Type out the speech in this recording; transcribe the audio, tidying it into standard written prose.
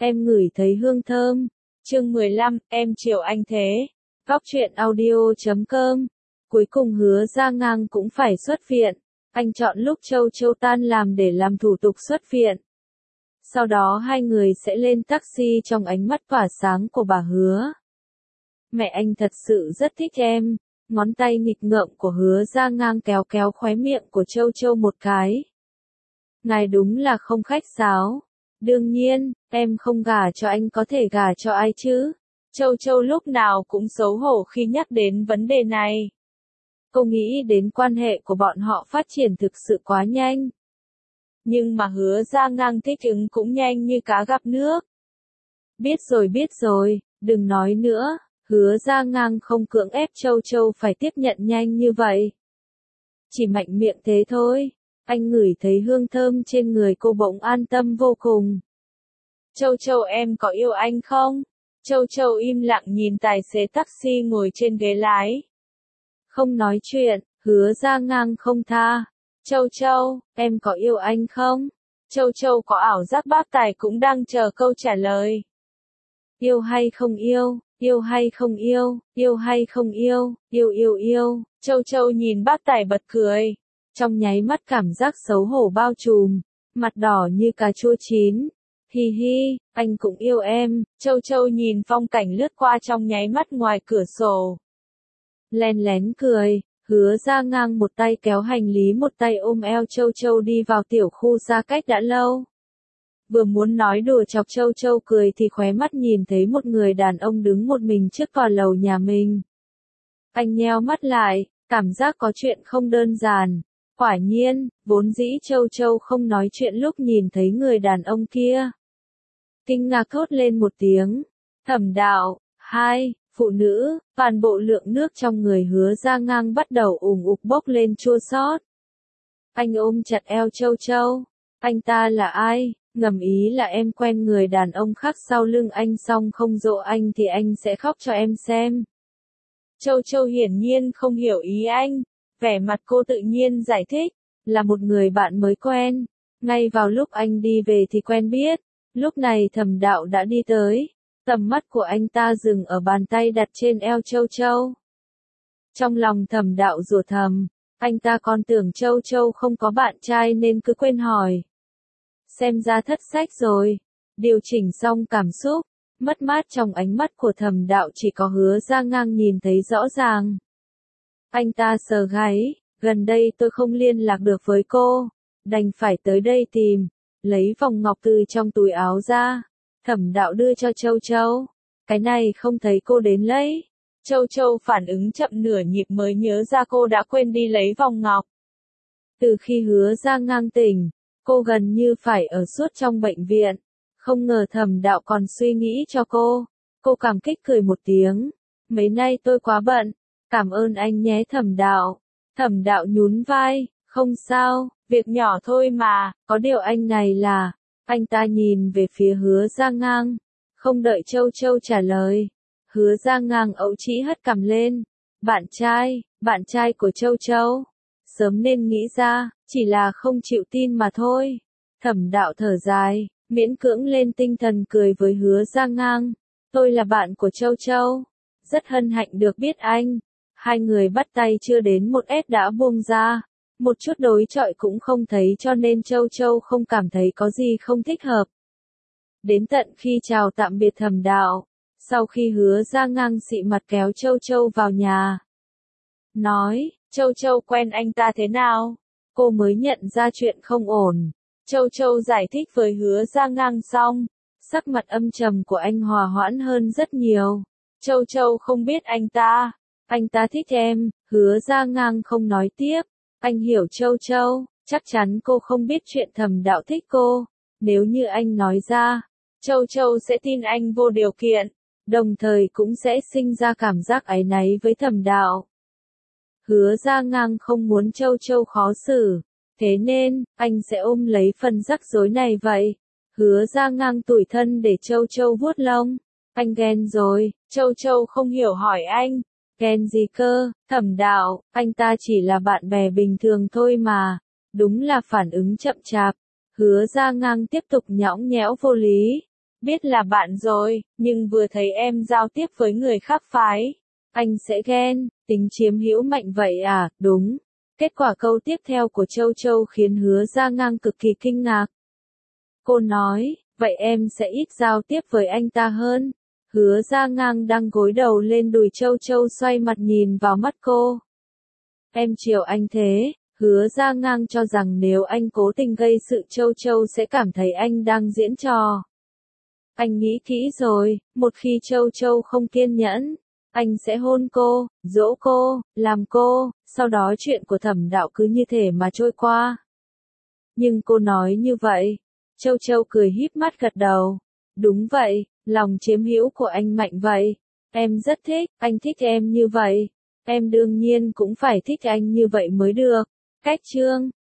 em ngửi thấy hương thơm. Chương 15, em chiều anh thế. Góc truyện audio.com. Cuối cùng Hứa Ra Ngang cũng phải xuất viện. Anh chọn lúc Châu Châu tan làm để làm thủ tục xuất viện. Sau đó hai người sẽ lên taxi trong ánh mắt tỏa sáng của bà Hứa. Mẹ anh thật sự rất thích em. Ngón tay nghịch ngợm của Hứa Ra Ngang kéo kéo khóe miệng của Châu Châu một cái. Ngài đúng là không khách sáo. Đương nhiên, em không gả cho anh có thể gả cho ai chứ? Châu Châu lúc nào cũng xấu hổ khi nhắc đến vấn đề này. Cô nghĩ đến quan hệ của bọn họ phát triển thực sự quá nhanh. Nhưng mà Hứa Ra Ngang thích ứng cũng nhanh như cá gặp nước. Biết rồi, đừng nói nữa. Hứa Ra Ngang không cưỡng ép Châu Châu phải tiếp nhận nhanh như vậy. Chỉ mạnh miệng thế thôi. Anh ngửi thấy hương thơm trên người cô bỗng an tâm vô cùng. Châu Châu em có yêu anh không? Châu Châu im lặng nhìn tài xế taxi ngồi trên ghế lái. Không nói chuyện, Hứa Ra Ngang không tha. Châu Châu, em có yêu anh không? Châu Châu có ảo giác bác tài cũng đang chờ câu trả lời. Yêu hay không yêu, yêu hay không yêu, yêu hay không yêu, yêu. Châu Châu nhìn bác tài bật cười. Trong nháy mắt cảm giác xấu hổ bao trùm, mặt đỏ như cà chua chín. Hi hi, anh cũng yêu em. Châu Châu nhìn phong cảnh lướt qua trong nháy mắt ngoài cửa sổ. Lén lén cười, Hứa Ra Ngang một tay kéo hành lý một tay ôm eo Châu Châu đi vào tiểu khu xa cách đã lâu. Vừa muốn nói đùa chọc Châu Châu cười thì khóe mắt nhìn thấy một người đàn ông đứng một mình trước tòa lầu nhà mình. Anh nheo mắt lại, cảm giác có chuyện không đơn giản. Quả nhiên, vốn dĩ Châu Châu không nói chuyện lúc nhìn thấy người đàn ông kia. Kinh ngạc thốt lên một tiếng. Thẩm Đạo, hai, phụ nữ, toàn bộ lượng nước trong người Hứa Ra Ngang bắt đầu ùn ục bốc lên chua xót. Anh ôm chặt eo Châu Châu. Anh ta là ai? Ngầm ý là em quen người đàn ông khác sau lưng anh xong không dỗ anh thì anh sẽ khóc cho em xem. Châu Châu hiển nhiên không hiểu ý anh. Vẻ mặt cô tự nhiên giải thích, là một người bạn mới quen. Ngay vào lúc anh đi về thì quen biết. Lúc này Thẩm Đạo đã đi tới. Tầm mắt của anh ta dừng ở bàn tay đặt trên eo Châu Châu. Trong lòng Thẩm Đạo rủa thầm, anh ta còn tưởng Châu Châu không có bạn trai nên cứ quên hỏi. Xem ra thất sách rồi. Điều chỉnh xong cảm xúc, mất mát trong ánh mắt của Thẩm Đạo chỉ có Hứa Ra Ngang nhìn thấy rõ ràng. Anh ta sờ gáy, gần đây tôi không liên lạc được với cô, đành phải tới đây tìm, lấy vòng ngọc từ trong túi áo ra. Thẩm Đạo đưa cho Châu Châu. Cái này không thấy cô đến lấy. Châu Châu phản ứng chậm nửa nhịp mới nhớ ra cô đã quên đi lấy vòng ngọc. Từ khi Hứa Ra Ngang tỉnh, cô gần như phải ở suốt trong bệnh viện. Không ngờ Thẩm Đạo còn suy nghĩ cho cô. Cô cảm kích cười một tiếng. Mấy nay tôi quá bận. Cảm ơn anh nhé Thẩm Đạo. Thẩm Đạo nhún vai, không sao, việc nhỏ thôi mà, có điều anh này là. Anh ta nhìn về phía Hứa Ra Ngang. Không đợi Châu Châu trả lời. Hứa Ra Ngang ấu trĩ hất cằm lên. Bạn trai của Châu Châu. Sớm nên nghĩ ra, chỉ là không chịu tin mà thôi. Thẩm Đạo thở dài, miễn cưỡng lên tinh thần cười với Hứa Ra Ngang. Tôi là bạn của Châu Châu. Rất hân hạnh được biết anh. Hai người bắt tay chưa đến một ép đã buông ra. Một chút đối chọi cũng không thấy cho nên Châu Châu không cảm thấy có gì không thích hợp. Đến tận khi chào tạm biệt Thẩm Đạo, sau khi Hứa Ra Ngang xị mặt kéo Châu Châu vào nhà. Nói, Châu Châu quen anh ta thế nào? Cô mới nhận ra chuyện không ổn. Châu Châu giải thích với Hứa Ra Ngang xong, sắc mặt âm trầm của anh hòa hoãn hơn rất nhiều. Châu Châu không biết anh ta thích em. Hứa Ra Ngang không nói tiếp. Anh hiểu Châu Châu, chắc chắn cô không biết chuyện Thẩm Đạo thích cô. Nếu như anh nói ra, Châu Châu sẽ tin anh vô điều kiện, đồng thời cũng sẽ sinh ra cảm giác áy náy với Thẩm Đạo. Hứa Ra Ngang không muốn Châu Châu khó xử, thế nên, anh sẽ ôm lấy phần rắc rối này vậy. Hứa Ra Ngang tủi thân để Châu Châu vuốt lông. Anh ghen rồi. Châu Châu không hiểu hỏi anh. Ghen gì cơ? Thẩm Đạo, anh ta chỉ là bạn bè bình thường thôi mà. Đúng là phản ứng chậm chạp. Hứa Ra Ngang tiếp tục nhõng nhẽo vô lý. biết là bạn rồi, nhưng vừa thấy em giao tiếp với người khác phái, anh sẽ ghen, tính chiếm hữu mạnh vậy à, đúng. Kết quả câu tiếp theo của Châu Châu khiến Hứa Gia Ngang cực kỳ kinh ngạc. Cô nói, vậy em sẽ ít giao tiếp với anh ta hơn. Hứa Gia Ngang đang gối đầu lên đùi Châu Châu xoay mặt nhìn vào mắt cô. Em chiều anh thế. Hứa Gia Ngang cho rằng nếu anh cố tình gây sự Châu Châu sẽ cảm thấy anh đang diễn trò. Anh nghĩ kỹ rồi, một khi Châu Châu không kiên nhẫn, anh sẽ hôn cô, dỗ cô, làm cô, sau đó chuyện của Thẩm Đạo cứ như thể mà trôi qua. Nhưng cô nói như vậy, Châu Châu cười híp mắt gật đầu. Đúng vậy, lòng chiếm hữu của anh mạnh vậy. Em rất thích, anh thích em như vậy. Em đương nhiên cũng phải thích anh như vậy mới được. Cách chương